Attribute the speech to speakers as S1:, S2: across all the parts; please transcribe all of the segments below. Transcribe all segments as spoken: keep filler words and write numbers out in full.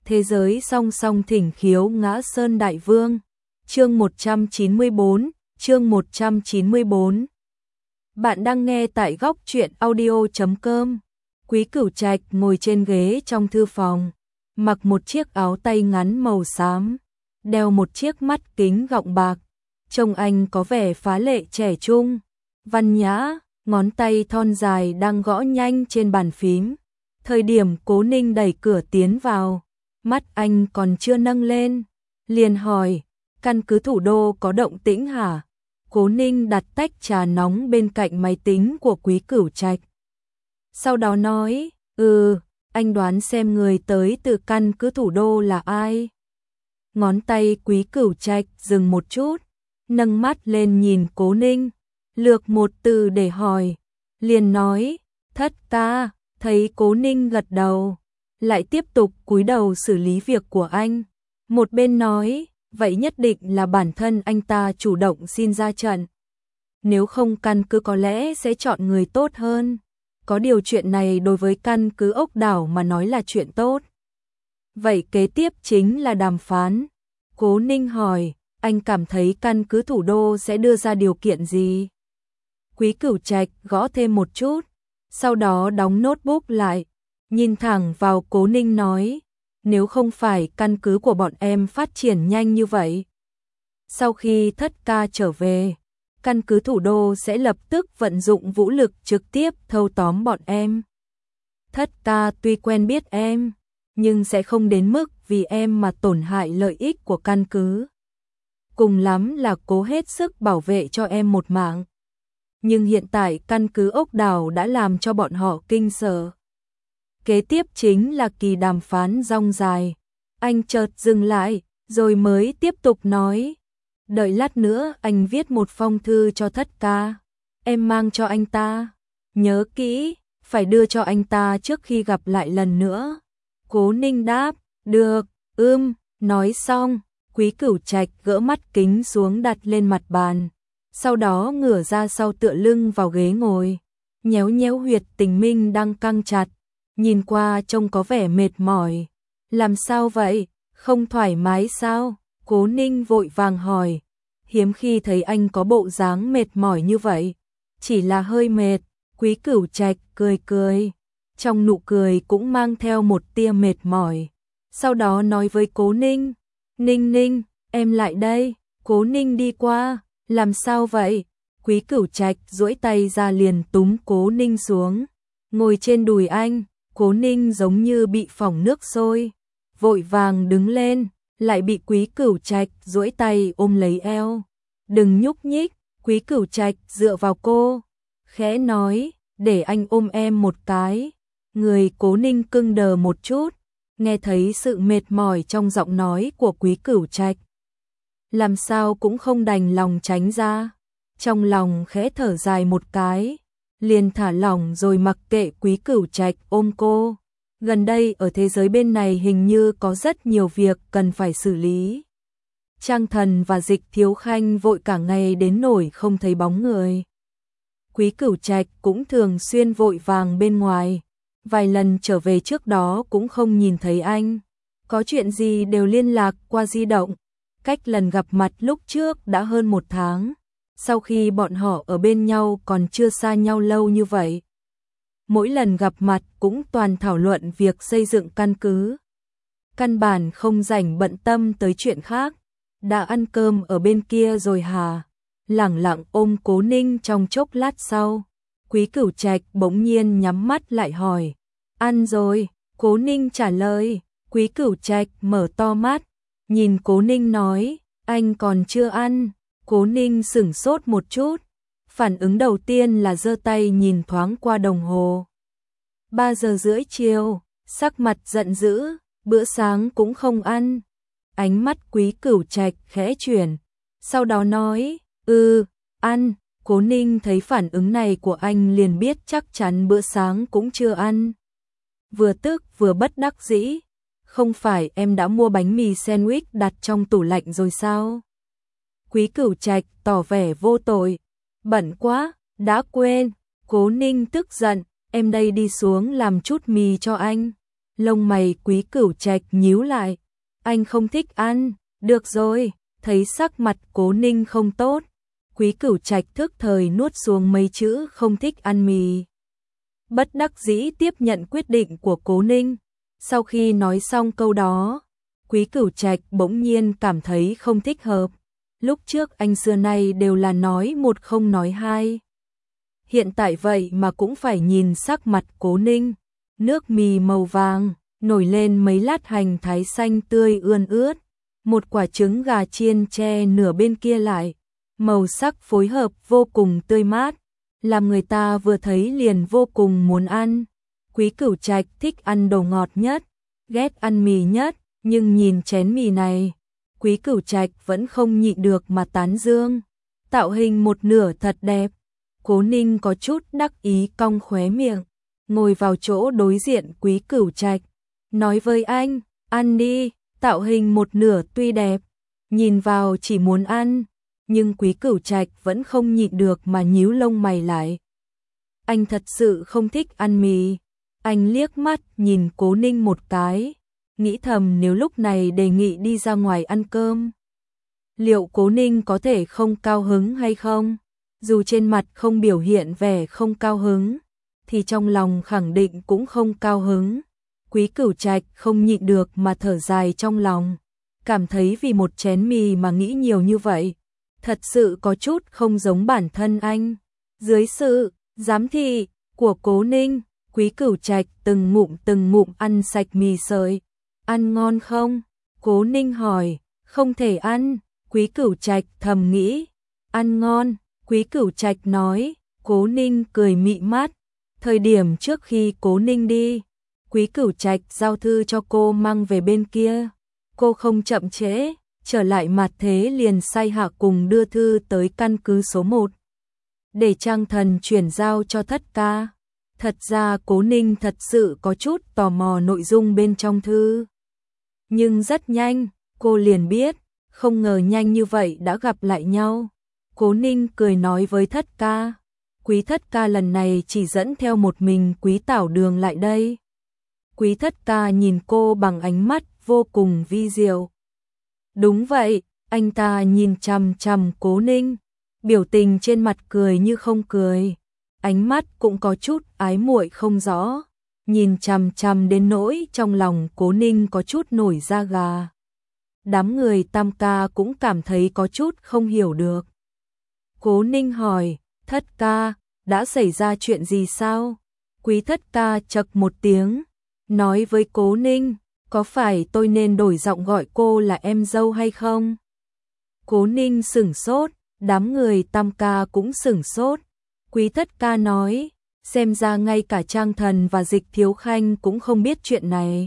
S1: Thế giới song song thỉnh khiếu ngã sơn đại vương. Chương một trăm chín mươi bốn, chương một trăm chín mươi bốn. Bạn đang nghe tại góc truyện audio chấm com. Quý Cửu Trạch ngồi trên ghế trong thư phòng, mặc một chiếc áo tay ngắn màu xám, đeo một chiếc mắt kính gọng bạc, trông anh có vẻ phá lệ trẻ trung, văn nhã, ngón tay thon dài đang gõ nhanh trên bàn phím. Thời điểm Cố Ninh đẩy cửa tiến vào, mắt anh còn chưa nâng lên, liền hỏi, căn cứ thủ đô có động tĩnh hả? Cố Ninh đặt tách trà nóng bên cạnh máy tính của Quý Cửu Trạch. Sau đó nói, ừ, anh đoán xem người tới từ căn cứ thủ đô là ai? Ngón tay Quý Cửu Trạch dừng một chút, nâng mắt lên nhìn Cố Ninh, lược một từ để hỏi, liền nói, thất ca. Thấy Cố Ninh gật đầu, lại tiếp tục cúi đầu xử lý việc của anh. Một bên nói, vậy nhất định là bản thân anh ta chủ động xin ra trận. Nếu không căn cứ có lẽ sẽ chọn người tốt hơn. Có điều chuyện này đối với căn cứ Ốc Đảo mà nói là chuyện tốt. Vậy kế tiếp chính là đàm phán. Cố Ninh hỏi, anh cảm thấy căn cứ thủ đô sẽ đưa ra điều kiện gì? Quý Cửu Trạch gõ thêm một chút, sau đó đóng notebook lại, nhìn thẳng vào Cố Ninh nói, nếu không phải căn cứ của bọn em phát triển nhanh như vậy, sau khi thất ca trở về, căn cứ thủ đô sẽ lập tức vận dụng vũ lực trực tiếp thâu tóm bọn em. Thất ca tuy quen biết em, nhưng sẽ không đến mức vì em mà tổn hại lợi ích của căn cứ. Cùng lắm là cố hết sức bảo vệ cho em một mạng. Nhưng hiện tại căn cứ Ốc Đảo đã làm cho bọn họ kinh sợ. Kế tiếp chính là kỳ đàm phán dong dài. Anh chợt dừng lại, rồi mới tiếp tục nói. Đợi lát nữa anh viết một phong thư cho thất ca. Em mang cho anh ta. Nhớ kỹ, phải đưa cho anh ta trước khi gặp lại lần nữa. Cố Ninh đáp, được, ưm, nói xong, Quý Cửu Trạch gỡ mắt kính xuống đặt lên mặt bàn. Sau đó ngửa ra sau tựa lưng vào ghế ngồi, nhéo nhéo huyệt tình minh đang căng chặt, nhìn qua trông có vẻ mệt mỏi. Làm sao vậy, không thoải mái sao? Cố Ninh vội vàng hỏi, hiếm khi thấy anh có bộ dáng mệt mỏi như vậy, chỉ là hơi mệt. Quý Cửu Trạch cười cười, trong nụ cười cũng mang theo một tia mệt mỏi. Sau đó nói với Cố Ninh, Ninh Ninh, em lại đây. Cố Ninh đi qua. Làm sao vậy? Quý Cửu Trạch duỗi tay ra liền túm Cố Ninh xuống, ngồi trên đùi anh. Cố Ninh giống như bị phỏng nước sôi, vội vàng đứng lên, lại bị Quý Cửu Trạch duỗi tay ôm lấy eo. Đừng nhúc nhích. Quý Cửu Trạch dựa vào cô, khẽ nói, để anh ôm em một cái. Người Cố Ninh cứng đờ một chút, nghe thấy sự mệt mỏi trong giọng nói của Quý Cửu Trạch, làm sao cũng không đành lòng tránh ra. Trong lòng khẽ thở dài một cái, liền thả lỏng rồi mặc kệ Quý Cửu Trạch ôm cô. Gần đây ở thế giới bên này hình như có rất nhiều việc cần phải xử lý. Trang Thần và Dịch Thiếu Khanh vội cả ngày đến nổi không thấy bóng người. Quý Cửu Trạch cũng thường xuyên vội vàng bên ngoài, vài lần trở về trước đó cũng không nhìn thấy anh. Có chuyện gì đều liên lạc qua di động. Cách lần gặp mặt lúc trước đã hơn một tháng, sau khi bọn họ ở bên nhau còn chưa xa nhau lâu như vậy. Mỗi lần gặp mặt cũng toàn thảo luận việc xây dựng căn cứ. Căn bản không rảnh bận tâm tới chuyện khác. Đã ăn cơm ở bên kia rồi hả? Lẳng lặng ôm Cố Ninh trong chốc lát sau, Quý Cửu Trạch bỗng nhiên nhắm mắt lại hỏi, ăn rồi? Cố Ninh trả lời. Quý Cửu Trạch mở to mắt, nhìn Cố Ninh nói, anh còn chưa ăn. Cố Ninh sửng sốt một chút, phản ứng đầu tiên là giơ tay nhìn thoáng qua đồng hồ. Ba giờ rưỡi chiều, sắc mặt giận dữ, bữa sáng cũng không ăn. Ánh mắt Quý Cửu Trạch khẽ chuyển, sau đó nói, ừ, ăn. Cố Ninh thấy phản ứng này của anh liền biết chắc chắn bữa sáng cũng chưa ăn. Vừa tức vừa bất đắc dĩ. Không phải em đã mua bánh mì sandwich đặt trong tủ lạnh rồi sao? Quý Cửu Trạch tỏ vẻ vô tội. Bận quá, đã quên. Cố Ninh tức giận, em đây đi xuống làm chút mì cho anh. Lông mày Quý Cửu Trạch nhíu lại. Anh không thích ăn, được rồi, thấy sắc mặt Cố Ninh không tốt. Quý Cửu Trạch thức thời nuốt xuống mấy chữ không thích ăn mì. Bất đắc dĩ tiếp nhận quyết định của Cố Ninh. Sau khi nói xong câu đó, Quý Cửu Trạch bỗng nhiên cảm thấy không thích hợp. Lúc trước anh xưa nay đều là nói một không nói hai. Hiện tại vậy mà cũng phải nhìn sắc mặt Cố Ninh. Nước mì màu vàng, nổi lên mấy lát hành thái xanh tươi ươn ướt. Một quả trứng gà chiên che nửa bên kia lại. Màu sắc phối hợp vô cùng tươi mát, làm người ta vừa thấy liền vô cùng muốn ăn. Quý Cửu Trạch thích ăn đồ ngọt nhất, ghét ăn mì nhất, nhưng nhìn chén mì này, Quý Cửu Trạch vẫn không nhịn được mà tán dương. Tạo hình một nửa thật đẹp. Cố Ninh có chút đắc ý cong khóe miệng, ngồi vào chỗ đối diện Quý Cửu Trạch, nói với anh, ăn đi, tạo hình một nửa tuy đẹp, nhìn vào chỉ muốn ăn. Nhưng Quý Cửu Trạch vẫn không nhịn được mà nhíu lông mày lại. Anh thật sự không thích ăn mì. Anh liếc mắt nhìn Cố Ninh một cái, nghĩ thầm nếu lúc này đề nghị đi ra ngoài ăn cơm, liệu Cố Ninh có thể không cao hứng hay không? Dù trên mặt không biểu hiện vẻ không cao hứng, thì trong lòng khẳng định cũng không cao hứng. Quý Cửu Trạch không nhịn được mà thở dài trong lòng, cảm thấy vì một chén mì mà nghĩ nhiều như vậy. Thật sự có chút không giống bản thân anh. Dưới sự giám thị của Cố Ninh, Quý Cửu Trạch từng ngụm từng ngụm ăn sạch mì sợi. Ăn ngon không? Cố Ninh hỏi. Không thể ăn. Quý Cửu Trạch thầm nghĩ. Ăn ngon. Quý Cửu Trạch nói. Cố Ninh cười mị mắt. Thời điểm trước khi Cố Ninh đi, Quý Cửu Trạch giao thư cho cô mang về bên kia. Cô không chậm trễ, trở lại Mặt Thế liền sai hạ cùng đưa thư tới căn cứ số một. Để Trang Thần chuyển giao cho Thất Ca. Thật ra Cố Ninh thật sự có chút tò mò nội dung bên trong thư. Nhưng rất nhanh, cô liền biết, không ngờ nhanh như vậy đã gặp lại nhau. Cố Ninh cười nói với Thất Ca. Quý Thất Ca lần này chỉ dẫn theo một mình Quý Tảo Đường lại đây. Quý Thất Ca nhìn cô bằng ánh mắt vô cùng vi diệu. Đúng vậy, anh ta nhìn chằm chằm Cố Ninh, biểu tình trên mặt cười như không cười, ánh mắt cũng có chút ái muội không rõ, nhìn chằm chằm đến nỗi trong lòng Cố Ninh có chút nổi da gà. Đám người Tam Ca cũng cảm thấy có chút không hiểu được. Cố Ninh hỏi, Thất Ca, đã xảy ra chuyện gì sao? Quý Thất Ca chậc một tiếng, nói với Cố Ninh, có phải tôi nên đổi giọng gọi cô là em dâu hay không? Cố Ninh sửng sốt, đám người Tam Ca cũng sửng sốt. Quý Thất Ca nói, xem ra ngay cả Trang Thần và Dịch Thiếu Khanh cũng không biết chuyện này.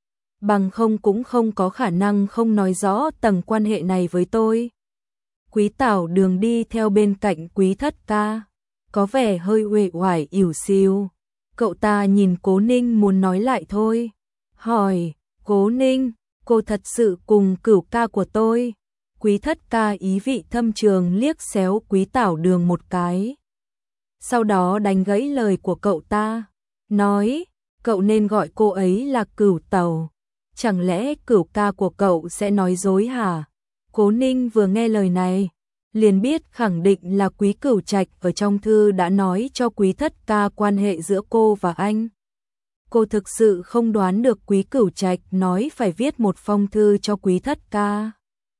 S1: Bằng không cũng không có khả năng không nói rõ tầng quan hệ này với tôi. Quý Tảo Đường đi theo bên cạnh Quý Thất Ca, có vẻ hơi uể oải ỉu xìu. Cậu ta nhìn Cố Ninh muốn nói lại thôi, hỏi, Cố Ninh, cô thật sự cùng Cửu ca của tôi? Quý Thất Ca ý vị thâm trường liếc xéo Quý Tảo Đường một cái. Sau đó đánh gãy lời của cậu ta, nói, cậu nên gọi cô ấy là Cửu Tẩu. Chẳng lẽ Cửu ca của cậu sẽ nói dối hả? Cố Ninh vừa nghe lời này, liền biết khẳng định là Quý Cửu Trạch ở trong thư đã nói cho Quý Thất Ca quan hệ giữa cô và anh. Cô thực sự không đoán được Quý Cửu Trạch nói phải viết một phong thư cho Quý Thất Ca.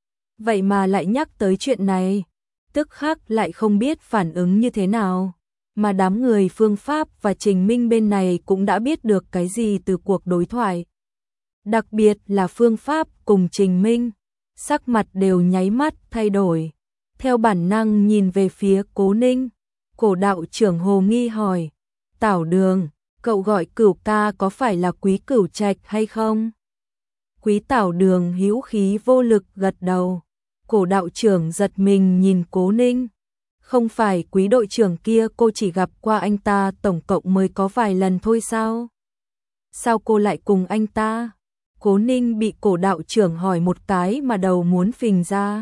S1: Vậy mà lại nhắc tới chuyện này, tức khắc lại không biết phản ứng như thế nào. Mà đám người Phương Pháp và Trình Minh bên này cũng đã biết được cái gì từ cuộc đối thoại. Đặc biệt là Phương Pháp cùng Trình Minh, sắc mặt đều nháy mắt thay đổi. Theo bản năng nhìn về phía Cố Ninh, Cổ đạo trưởng hồ nghi hỏi, Tảo Đường, cậu gọi Cửu ca có phải là Quý Cửu Trạch hay không? Quý Tảo Đường hữu khí vô lực gật đầu. Cổ đạo trưởng giật mình nhìn Cố Ninh. Không phải Quý đội trưởng kia cô chỉ gặp qua anh ta tổng cộng mới có vài lần thôi sao? Sao cô lại cùng anh ta? Cố Ninh bị cổ đạo trưởng hỏi một cái mà đầu muốn phình ra.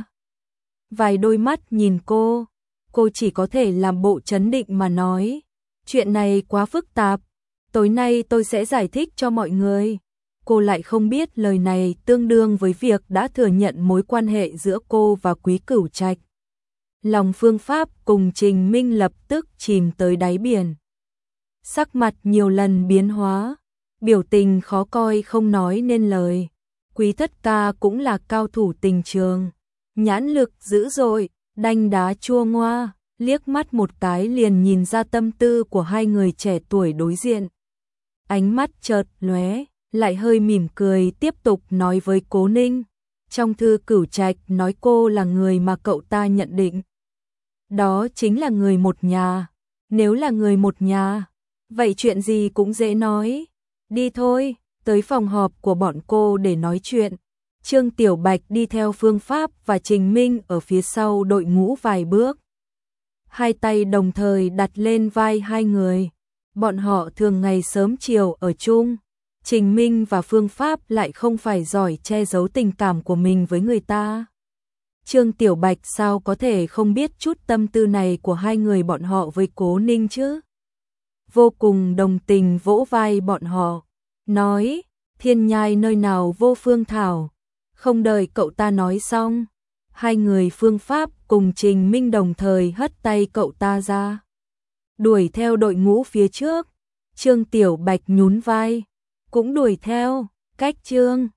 S1: Vài đôi mắt nhìn cô, cô chỉ có thể làm bộ trấn định mà nói. Chuyện này quá phức tạp, tối nay tôi sẽ giải thích cho mọi người. cô lại không biết lời này tương đương với việc đã thừa nhận mối quan hệ giữa cô và Quý Cửu Trạch. Lòng Phương Pháp cùng Trình Minh lập tức chìm tới đáy biển. Sắc mặt nhiều lần biến hóa, biểu tình khó coi không nói nên lời. Quý thất ca cũng là cao thủ tình trường, nhãn lực dữ dội, đanh đá chua ngoa, liếc mắt một cái liền nhìn ra tâm tư của hai người trẻ tuổi đối diện. Ánh mắt chợt lóe, lại hơi mỉm cười tiếp tục nói với Cố Ninh. Trong thư Cửu Trạch nói cô là người mà cậu ta nhận định. Đó chính là người một nhà. Nếu là người một nhà, vậy chuyện gì cũng dễ nói. Đi thôi, tới phòng họp của bọn cô để nói chuyện. Trương Tiểu Bạch đi theo Phương Pháp và Trình Minh ở phía sau đội ngũ vài bước. Hai tay đồng thời đặt lên vai hai người. Bọn họ thường ngày sớm chiều ở chung. Trình Minh và Phương Pháp lại không phải giỏi che giấu tình cảm của mình với người ta. Trương Tiểu Bạch sao có thể không biết chút tâm tư này của hai người bọn họ với Cố Ninh chứ? Vô cùng đồng tình vỗ vai bọn họ, nói, thiên nhai nơi nào vô phương thảo. Không đợi cậu ta nói xong, hai người Phương Pháp cùng Trình Minh đồng thời hất tay cậu ta ra. Đuổi theo đội ngũ phía trước, Trương Tiểu Bạch nhún vai, cũng đuổi theo, cách Trương